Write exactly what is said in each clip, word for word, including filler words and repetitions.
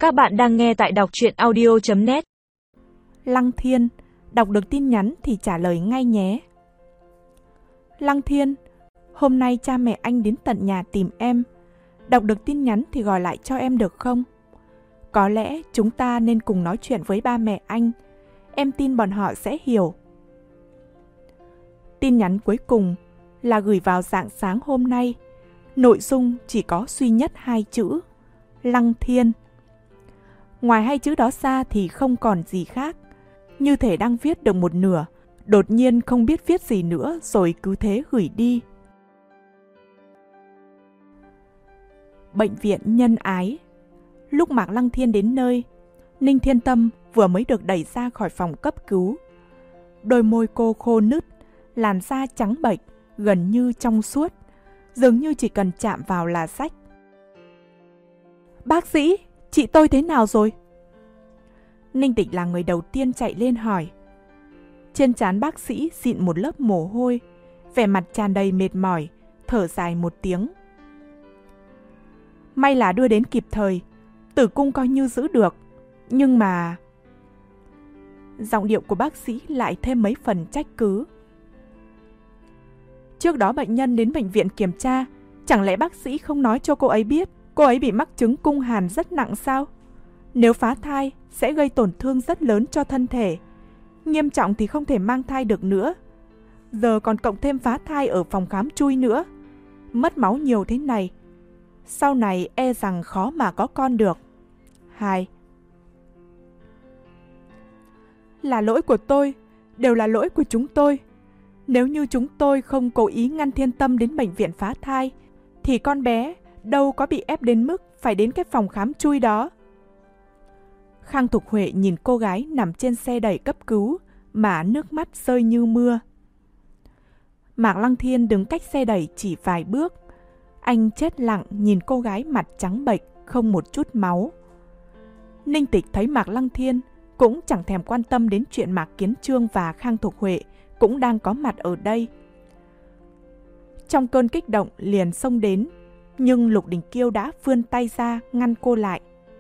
Các bạn đang nghe tại đọc truyện audio chấm net. Lăng Thiên, đọc được tin nhắn thì trả lời ngay nhé. Lăng Thiên, hôm nay cha mẹ anh đến tận nhà tìm em. Đọc được tin nhắn thì gọi lại cho em được không? Có lẽ chúng ta nên cùng nói chuyện với ba mẹ anh. Em tin bọn họ sẽ hiểu. Tin nhắn cuối cùng là gửi vào rạng sáng hôm nay. Nội dung chỉ có duy nhất hai chữ: Lăng Thiên. Ngoài hai chữ đó ra thì không còn gì khác. Như thể đang viết được một nửa, đột nhiên không biết viết gì nữa rồi cứ thế gửi đi. Bệnh viện Nhân Ái. Lúc Mạc Lăng Thiên đến nơi, Ninh Thiên Tâm vừa mới được đẩy ra khỏi phòng cấp cứu. Đôi môi cô khô nứt, làn da trắng bệch, gần như trong suốt, dường như chỉ cần chạm vào là rách. Bác sĩ, chị tôi thế nào rồi? Ninh Tịch là người đầu tiên chạy lên hỏi. Trên trán bác sĩ xịn một lớp mồ hôi, vẻ mặt tràn đầy mệt mỏi, thở dài một tiếng. May là đưa đến kịp thời, tử cung coi như giữ được, nhưng mà... Giọng điệu của bác sĩ lại thêm mấy phần trách cứ. Trước đó bệnh nhân đến bệnh viện kiểm tra, chẳng lẽ bác sĩ không nói cho cô ấy biết cô ấy bị mắc chứng cung hàn rất nặng sao? Nếu phá thai sẽ gây tổn thương rất lớn cho thân thể, nghiêm trọng thì không thể mang thai được nữa. Giờ còn cộng thêm phá thai ở phòng khám chui nữa, mất máu nhiều thế này, sau này e rằng khó mà có con được. Hai. Là lỗi của tôi, đều là lỗi của chúng tôi. Nếu như chúng tôi không cố ý ngăn Thiên Tâm đến bệnh viện phá thai, thì con bé đâu có bị ép đến mức phải đến cái phòng khám chui đó. Khang Thục Huệ nhìn cô gái nằm trên xe đẩy cấp cứu mà nước mắt rơi như mưa. Mạc Lăng Thiên đứng cách xe đẩy chỉ vài bước. Anh chết lặng nhìn cô gái mặt trắng bệch, không một chút máu. Ninh Tịch thấy Mạc Lăng Thiên cũng chẳng thèm quan tâm đến chuyện Mạc Kiến Trương và Khang Thục Huệ cũng đang có mặt ở đây. Trong cơn kích động liền xông đến, nhưng Lục Đình Kiêu đã vươn tay ra ngăn cô lại.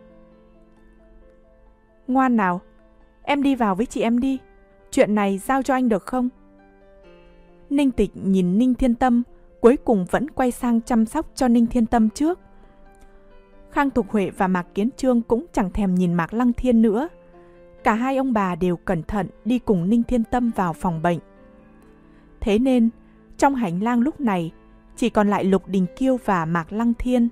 Ngoan nào, em đi vào với chị em đi, chuyện này giao cho anh được không? Ninh Tịch nhìn Ninh Thiên Tâm, cuối cùng vẫn quay sang chăm sóc cho Ninh Thiên Tâm trước. Khang Thục Huệ và Mạc Kiến Trương cũng chẳng thèm nhìn Mạc Lăng Thiên nữa. Cả hai ông bà đều cẩn thận đi cùng Ninh Thiên Tâm vào phòng bệnh. Thế nên, trong hành lang lúc này, chỉ còn lại Lục Đình Kiêu và Mạc Lăng Thiên.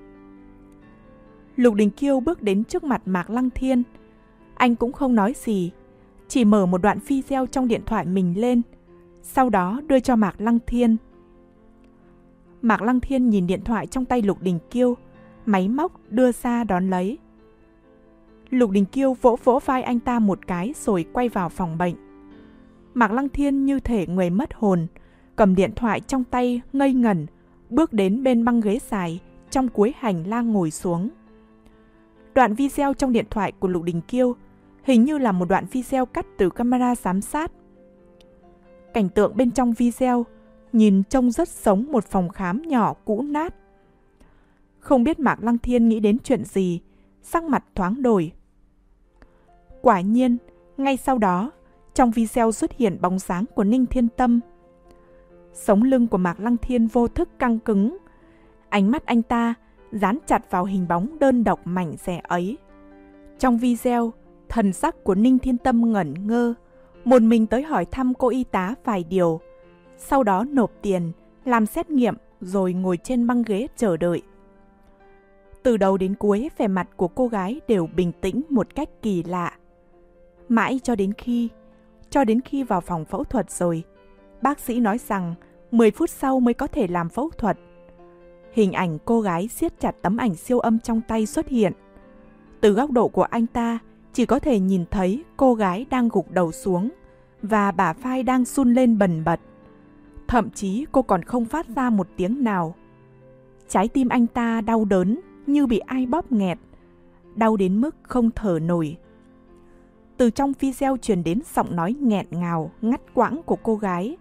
Lục Đình Kiêu bước đến trước mặt Mạc Lăng Thiên. Anh cũng không nói gì, chỉ mở một đoạn video trong điện thoại mình lên, sau đó đưa cho Mạc Lăng Thiên. Mạc Lăng Thiên nhìn điện thoại trong tay Lục Đình Kiêu, máy móc đưa ra đón lấy. Lục Đình Kiêu vỗ vỗ vai anh ta một cái rồi quay vào phòng bệnh. Mạc Lăng Thiên như thể người mất hồn, cầm điện thoại trong tay ngây ngẩn, bước đến bên băng ghế dài trong cuối hành lang ngồi xuống. Đoạn video trong điện thoại của Lục Đình Kiêu hình như là một đoạn video cắt từ camera giám sát. Cảnh tượng bên trong video nhìn trông rất giống một phòng khám nhỏ cũ nát. Không biết Mạc Lăng Thiên nghĩ đến chuyện gì, sắc mặt thoáng đổi. Quả nhiên, ngay sau đó, trong video xuất hiện bóng dáng của Ninh Thiên Tâm. Sống lưng của Mạc Lăng Thiên vô thức căng cứng, ánh mắt anh ta dán chặt vào hình bóng đơn độc mảnh rẻ ấy. Trong video, thần sắc của Ninh Thiên Tâm ngẩn ngơ, một mình tới hỏi thăm cô y tá vài điều, sau đó nộp tiền, làm xét nghiệm rồi ngồi trên băng ghế chờ đợi. Từ đầu đến cuối, vẻ mặt của cô gái đều bình tĩnh một cách kỳ lạ. Mãi cho đến khi, cho đến khi vào phòng phẫu thuật rồi, bác sĩ nói rằng mười phút sau mới có thể làm phẫu thuật. Hình ảnh cô gái siết chặt tấm ảnh siêu âm trong tay xuất hiện. Từ góc độ của anh ta, chỉ có thể nhìn thấy cô gái đang gục đầu xuống và bả vai đang run lên bần bật. Thậm chí cô còn không phát ra một tiếng nào. Trái tim anh ta đau đớn như bị ai bóp nghẹt, đau đến mức không thở nổi. Từ trong video truyền đến giọng nói nghẹn ngào, ngắt quãng của cô gái.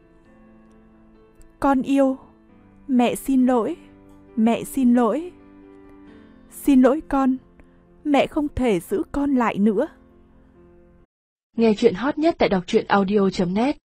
Con yêu, mẹ xin lỗi, mẹ xin lỗi. Xin lỗi con, Mẹ không thể giữ con lại nữa. Nghe chuyện hot nhất tại đọc truyện audio chấm net.